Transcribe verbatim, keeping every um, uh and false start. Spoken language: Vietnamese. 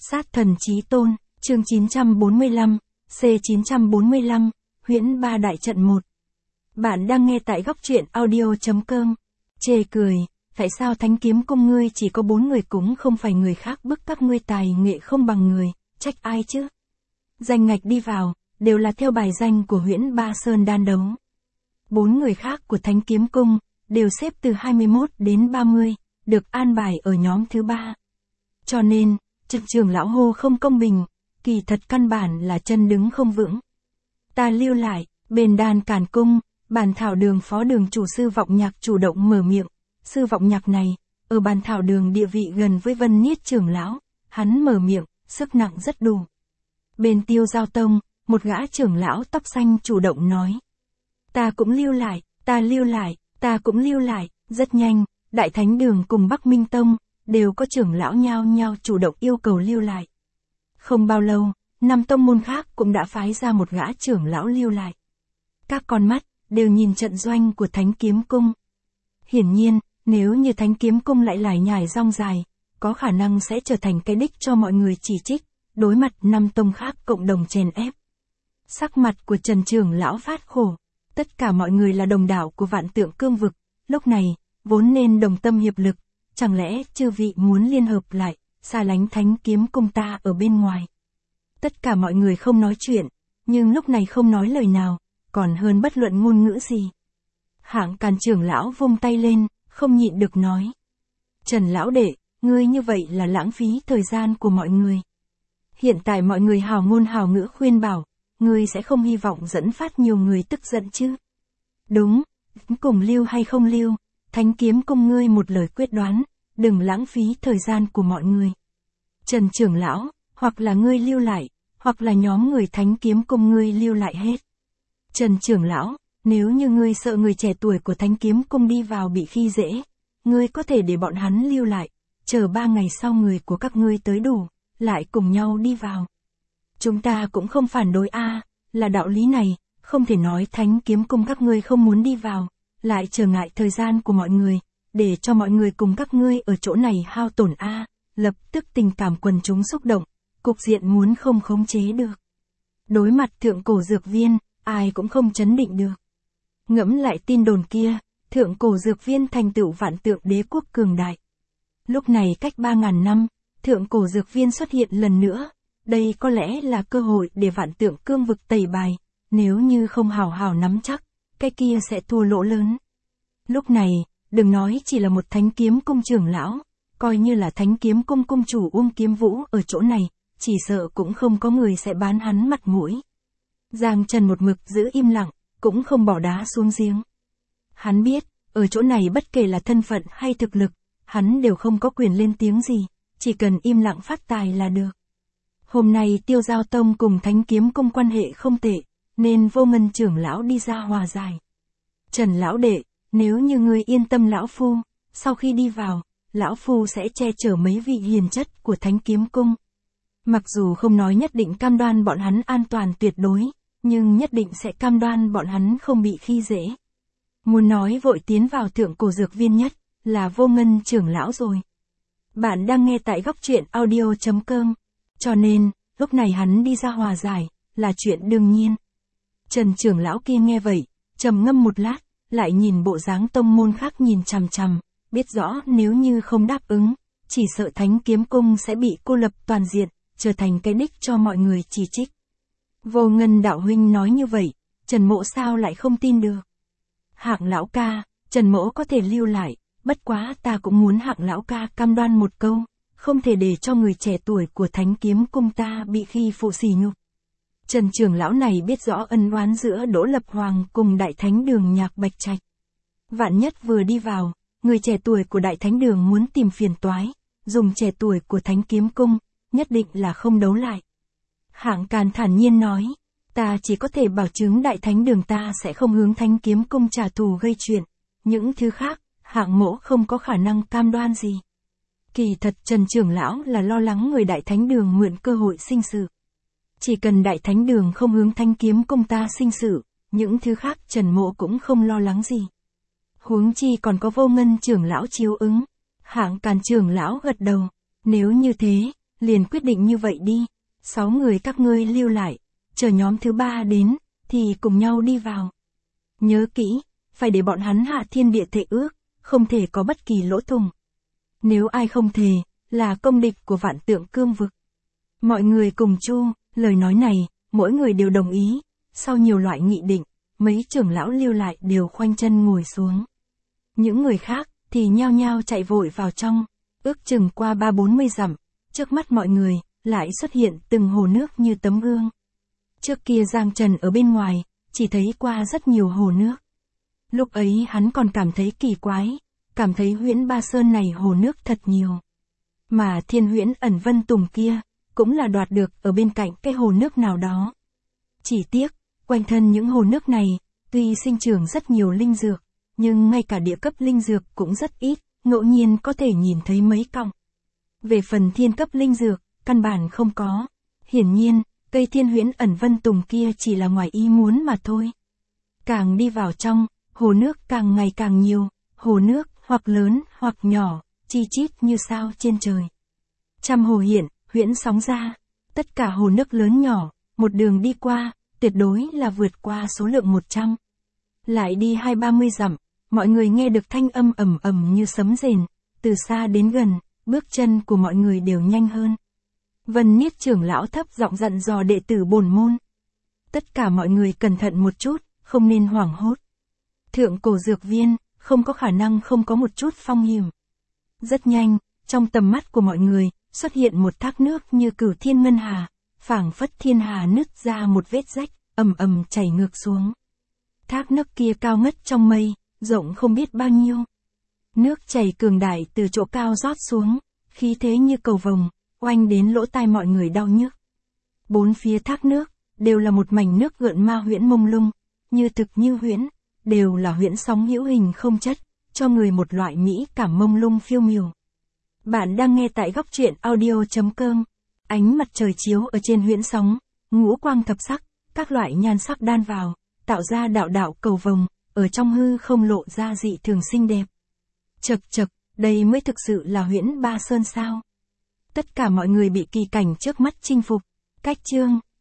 Sát thần chí tôn, chương chín trăm bốn mươi lăm, C chín trăm bốn mươi lăm, huyễn ba đại trận một. Bạn đang nghe tại góc truyện audio chấm com. Chê cười, tại sao thánh kiếm cung ngươi chỉ có bốn người, cũng không phải người khác bức các ngươi tài nghệ không bằng người, trách ai chứ? Danh ngạch đi vào, đều là theo bài danh của huyễn ba sơn đan đấu. Bốn người khác của thánh kiếm cung, đều xếp từ hai mươi mốt đến ba mươi, được an bài ở nhóm thứ ba. Cho nên, Trần trưởng lão hô không công bình, kỳ thật căn bản là chân đứng không vững. Ta lưu lại, bên đan càn cung, bàn thảo đường phó đường chủ sư vọng nhạc chủ động mở miệng. Sư vọng nhạc này, ở bàn thảo đường địa vị gần với Vân Niết trưởng lão, hắn mở miệng, sức nặng rất đủ. Bên Tiêu Giao Tông, một gã trưởng lão tóc xanh chủ động nói. Ta cũng lưu lại, ta lưu lại, ta cũng lưu lại, rất nhanh, Đại Thánh Đường cùng Bắc Minh Tông, đều có trưởng lão nhao nhao chủ động yêu cầu lưu lại. Không bao lâu, năm tông môn khác cũng đã phái ra một gã trưởng lão lưu lại. Các con mắt, đều nhìn trận doanh của Thánh Kiếm Cung. Hiển nhiên, nếu như Thánh Kiếm Cung lại lải nhải rong dài, có khả năng sẽ trở thành cái đích cho mọi người chỉ trích, đối mặt năm tông khác cộng đồng chèn ép. Sắc mặt của Trần trưởng lão phát khổ, tất cả mọi người là đồng đảo của Vạn Tượng Cương vực, lúc này, vốn nên đồng tâm hiệp lực, chẳng lẽ chư vị muốn liên hợp lại, xa lánh Thánh Kiếm Cung ta ở bên ngoài. Tất cả mọi người không nói chuyện, nhưng lúc này không nói lời nào, còn hơn bất luận ngôn ngữ gì. Hạng Càn trưởng lão vung tay lên, không nhịn được nói. Trần lão đệ, ngươi như vậy là lãng phí thời gian của mọi người. Hiện tại mọi người hào ngôn hào ngữ khuyên bảo, ngươi sẽ không hy vọng dẫn phát nhiều người tức giận chứ. Đúng, cùng lưu hay không lưu, Thánh Kiếm Cung ngươi một lời quyết đoán, đừng lãng phí thời gian của mọi người. Trần trưởng lão, hoặc là ngươi lưu lại, hoặc là nhóm người Thánh Kiếm Cung ngươi lưu lại hết. Trần trưởng lão, nếu như ngươi sợ người trẻ tuổi của Thánh Kiếm Cung đi vào bị khi dễ, ngươi có thể để bọn hắn lưu lại, chờ ba ngày sau người của các ngươi tới đủ, lại cùng nhau đi vào. Chúng ta cũng không phản đối a, à, là đạo lý này, không thể nói Thánh Kiếm Cung các ngươi không muốn đi vào, lại trở ngại thời gian của mọi người, để cho mọi người cùng các ngươi ở chỗ này hao tổn a, à, lập tức tình cảm quần chúng xúc động, cục diện muốn không khống chế được. Đối mặt thượng cổ dược viên, ai cũng không chấn định được. Ngẫm lại tin đồn kia, thượng cổ dược viên thành tựu vạn tượng đế quốc cường đại. Lúc này cách ba ngàn năm, thượng cổ dược viên xuất hiện lần nữa, đây có lẽ là cơ hội để vạn tượng cương vực tẩy bài, nếu như không hào hào nắm chắc, cái kia sẽ thua lỗ lớn. Lúc này, đừng nói chỉ là một Thánh Kiếm Cung trưởng lão, coi như là Thánh Kiếm Cung cung chủ Uông Kiếm Vũ ở chỗ này, chỉ sợ cũng không có người sẽ bán hắn mặt mũi. Giang Trần một mực giữ im lặng, cũng không bỏ đá xuống giếng. Hắn biết, ở chỗ này bất kể là thân phận hay thực lực, hắn đều không có quyền lên tiếng gì, chỉ cần im lặng phát tài là được. Hôm nay Tiêu Giao Tông cùng Thánh Kiếm Cung quan hệ không tệ, nên Vô Ngân trưởng lão đi ra hòa giải. Trần lão đệ, nếu như ngươi yên tâm lão phu, sau khi đi vào, lão phu sẽ che chở mấy vị hiền chất của Thánh Kiếm Cung. Mặc dù không nói nhất định cam đoan bọn hắn an toàn tuyệt đối, nhưng nhất định sẽ cam đoan bọn hắn không bị khi dễ. Muốn nói vội tiến vào thượng cổ dược viên nhất, là Vô Ngân trưởng lão rồi. Bạn đang nghe tại góc truyện audio chấm com, cho nên, lúc này hắn đi ra hòa giải, là chuyện đương nhiên. Trần trưởng lão kia nghe vậy, trầm ngâm một lát, lại nhìn bộ dáng tông môn khác nhìn chằm chằm, biết rõ nếu như không đáp ứng, chỉ sợ Thánh Kiếm Cung sẽ bị cô lập toàn diện, trở thành cái đích cho mọi người chỉ trích. Vô Ngân đạo huynh nói như vậy, Trần mỗ sao lại không tin được. Hạng lão ca, Trần mỗ có thể lưu lại, bất quá ta cũng muốn Hạng lão ca cam đoan một câu, không thể để cho người trẻ tuổi của Thánh Kiếm Cung ta bị khi phụ sỉ nhục. Trần trưởng lão này biết rõ ân oán giữa Đỗ Lập Hoàng cùng Đại Thánh Đường Nhạc Bạch Trạch. Vạn nhất vừa đi vào, người trẻ tuổi của Đại Thánh Đường muốn tìm phiền toái, dùng trẻ tuổi của Thánh Kiếm Cung, nhất định là không đấu lại. Hạng Càn thản nhiên nói, ta chỉ có thể bảo chứng Đại Thánh Đường ta sẽ không hướng Thánh Kiếm Cung trả thù gây chuyện, những thứ khác, Hạng mỗ không có khả năng cam đoan gì. Kỳ thật Trần trưởng lão là lo lắng người Đại Thánh Đường mượn cơ hội sinh sự. Chỉ cần Đại Thánh Đường không hướng Thánh Kiếm Cung ta sinh sự, những thứ khác Trần mỗ cũng không lo lắng gì. Huống chi còn có Vô Ngân trưởng lão chiếu ứng. Hạng Càn trưởng lão gật đầu, nếu như thế, liền quyết định như vậy đi, sáu người các ngươi lưu lại, chờ nhóm thứ ba đến, thì cùng nhau đi vào. Nhớ kỹ, phải để bọn hắn hạ thiên địa thệ ước, không thể có bất kỳ lỗ thủng. Nếu ai không thề, là công địch của vạn tượng cương vực. Mọi người cùng chu, lời nói này, mỗi người đều đồng ý, sau nhiều loại nghị định, mấy trưởng lão lưu lại đều khoanh chân ngồi xuống. Những người khác, thì nhao nhao chạy vội vào trong, ước chừng qua ba bốn mươi dặm, trước mắt mọi người, lại xuất hiện từng hồ nước như tấm gương. Trước kia Giang Trần ở bên ngoài, chỉ thấy qua rất nhiều hồ nước. Lúc ấy hắn còn cảm thấy kỳ quái, cảm thấy huyễn Ba Sơn này hồ nước thật nhiều. Mà thiên huyễn ẩn vân tùng kia, cũng là đoạt được ở bên cạnh cái hồ nước nào đó. Chỉ tiếc, quanh thân những hồ nước này, tuy sinh trưởng rất nhiều linh dược, nhưng ngay cả địa cấp linh dược cũng rất ít, ngẫu nhiên có thể nhìn thấy mấy cọng. Về phần thiên cấp linh dược, căn bản không có. Hiển nhiên, cây thiên huyễn ẩn vân tùng kia chỉ là ngoài ý muốn mà thôi. Càng đi vào trong, hồ nước càng ngày càng nhiều, hồ nước hoặc lớn hoặc nhỏ, chi chít như sao trên trời. Trăm hồ hiện, huyễn sóng ra, tất cả hồ nước lớn nhỏ, một đường đi qua, tuyệt đối là vượt qua số lượng một trăm. Lại đi hai ba mươi dặm, mọi người nghe được thanh âm ầm ầm như sấm rền, từ xa đến gần, bước chân của mọi người đều nhanh hơn. Vân Niết trưởng lão thấp giọng dặn dò đệ tử bổn môn. Tất cả mọi người cẩn thận một chút, không nên hoảng hốt. Thượng cổ dược viên, không có khả năng không có một chút phong hiểm. Rất nhanh, trong tầm mắt của mọi người, xuất hiện một thác nước như cửu thiên ngân hà, phảng phất thiên hà nứt ra một vết rách, ầm ầm chảy ngược xuống. Thác nước kia cao ngất trong mây, rộng không biết bao nhiêu. Nước chảy cường đại từ chỗ cao rót xuống, khí thế như cầu vồng, oanh đến lỗ tai mọi người đau nhức. Bốn phía thác nước, đều là một mảnh nước gợn ma huyễn mông lung, như thực như huyễn, đều là huyễn sóng hữu hình không chất, cho người một loại mỹ cảm mông lung phiêu miểu. Bạn đang nghe tại góc truyện audio chấm com. Ánh mặt trời chiếu ở trên huyễn sóng, ngũ quang thập sắc, các loại nhan sắc đan vào, tạo ra đạo đạo cầu vồng, ở trong hư không lộ ra dị thường xinh đẹp. Chậc chậc, đây mới thực sự là huyễn Ba Sơn sao? Tất cả mọi người bị kỳ cảnh trước mắt chinh phục. Cách chương,